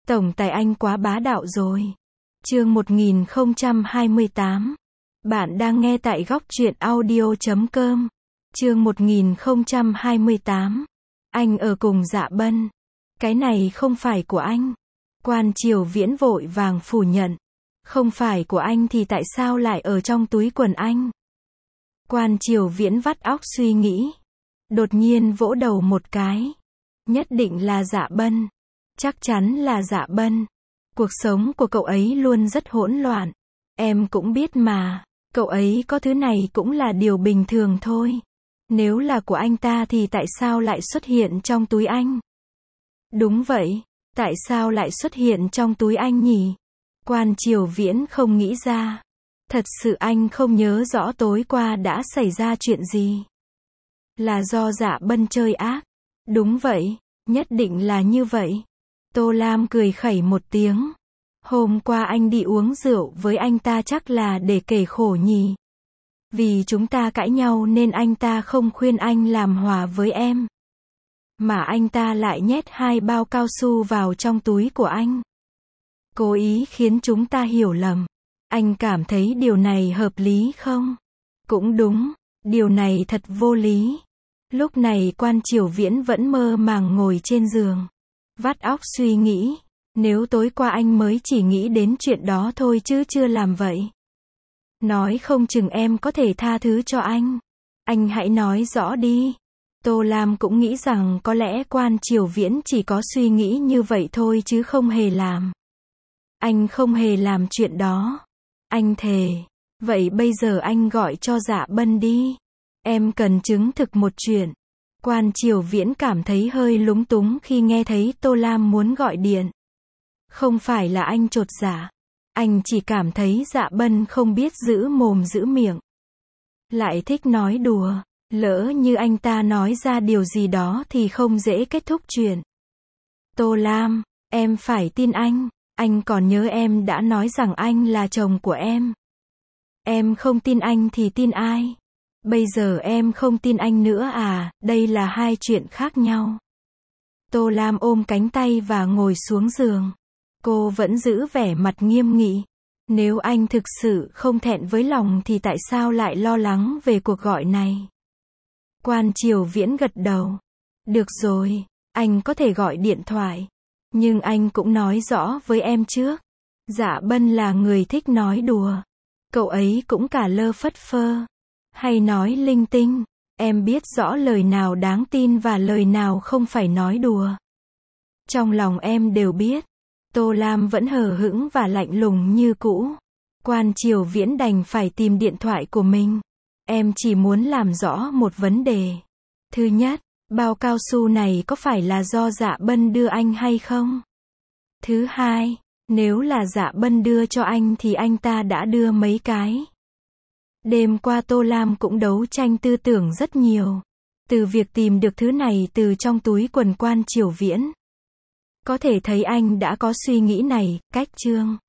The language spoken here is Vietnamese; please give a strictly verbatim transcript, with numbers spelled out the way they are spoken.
Tổng tài anh quá bá đạo rồi. Chương một nghìn không trăm hai mươi tám. Bạn đang nghe tại góc truyện audio chấm com. Chương một nghìn không trăm hai mươi tám. Anh ở cùng Dạ Bân. Cái này không phải của anh. Quan Triều Viễn vội vàng phủ nhận. Không phải của anh thì tại sao lại ở trong túi quần anh? Quan Triều Viễn vắt óc suy nghĩ. Đột nhiên vỗ đầu một cái. Nhất định là Dạ Bân. Chắc chắn là Dạ Bân. Cuộc sống của cậu ấy luôn rất hỗn loạn. Em cũng biết mà. Cậu ấy có thứ này cũng là điều bình thường thôi. Nếu là của anh ta thì tại sao lại xuất hiện trong túi anh? Đúng vậy. Tại sao lại xuất hiện trong túi anh nhỉ? Quan Triều Viễn không nghĩ ra. Thật sự anh không nhớ rõ tối qua đã xảy ra chuyện gì. Là do Dạ Bân chơi ác. Đúng vậy. Nhất định là như vậy. Tô Lam cười khẩy một tiếng. Hôm qua anh đi uống rượu với anh ta chắc là để kể khổ nhỉ. Vì chúng ta cãi nhau nên anh ta không khuyên anh làm hòa với em. Mà anh ta lại nhét hai bao cao su vào trong túi của anh. Cố ý khiến chúng ta hiểu lầm. Anh cảm thấy điều này hợp lý không? Cũng đúng. Điều này thật vô lý. Lúc này Quan Triều Viễn vẫn mơ màng ngồi trên giường. Vắt óc suy nghĩ. Nếu tối qua anh mới chỉ nghĩ đến chuyện đó thôi chứ chưa làm vậy. Nói không chừng em có thể tha thứ cho anh. Anh hãy nói rõ đi. Tô Lam cũng nghĩ rằng có lẽ Quan Triều Viễn chỉ có suy nghĩ như vậy thôi chứ không hề làm. Anh không hề làm chuyện đó. Anh thề. Vậy bây giờ anh gọi cho Dạ Bân đi. Em cần chứng thực một chuyện. Quan Triều Viễn cảm thấy hơi lúng túng khi nghe thấy Tô Lam muốn gọi điện. Không phải là anh chột dạ. Anh chỉ cảm thấy Dạ Bân không biết giữ mồm giữ miệng. Lại thích nói đùa. Lỡ như anh ta nói ra điều gì đó thì không dễ kết thúc chuyện. Tô Lam, em phải tin anh. Anh còn nhớ em đã nói rằng anh là chồng của em. Em không tin anh thì tin ai? Bây giờ em không tin anh nữa à, đây là hai chuyện khác nhau. Tô Lam ôm cánh tay và ngồi xuống giường. Cô vẫn giữ vẻ mặt nghiêm nghị. Nếu anh thực sự không thẹn với lòng thì tại sao lại lo lắng về cuộc gọi này? Quan Triều Viễn gật đầu. Được rồi, anh có thể gọi điện thoại. Nhưng anh cũng nói rõ với em trước. Dạ Bân là người thích nói đùa. Cậu ấy cũng cả lơ phất phơ. Hay nói linh tinh. Em biết rõ lời nào đáng tin và lời nào không phải nói đùa. Trong lòng em đều biết. Tô Lam vẫn hờ hững và lạnh lùng như cũ. Quan Triều Viễn đành phải tìm điện thoại của mình. Em chỉ muốn làm rõ một vấn đề. Thứ nhất, bao cao su này có phải là do Dạ Bân đưa anh hay không? Thứ hai, nếu là Dạ Bân đưa cho anh thì anh ta đã đưa mấy cái? Đêm qua Tô Lam cũng đấu tranh tư tưởng rất nhiều. Từ việc tìm được thứ này từ trong túi quần Quan Triều Viễn. Có thể thấy anh đã có suy nghĩ này, cách chương.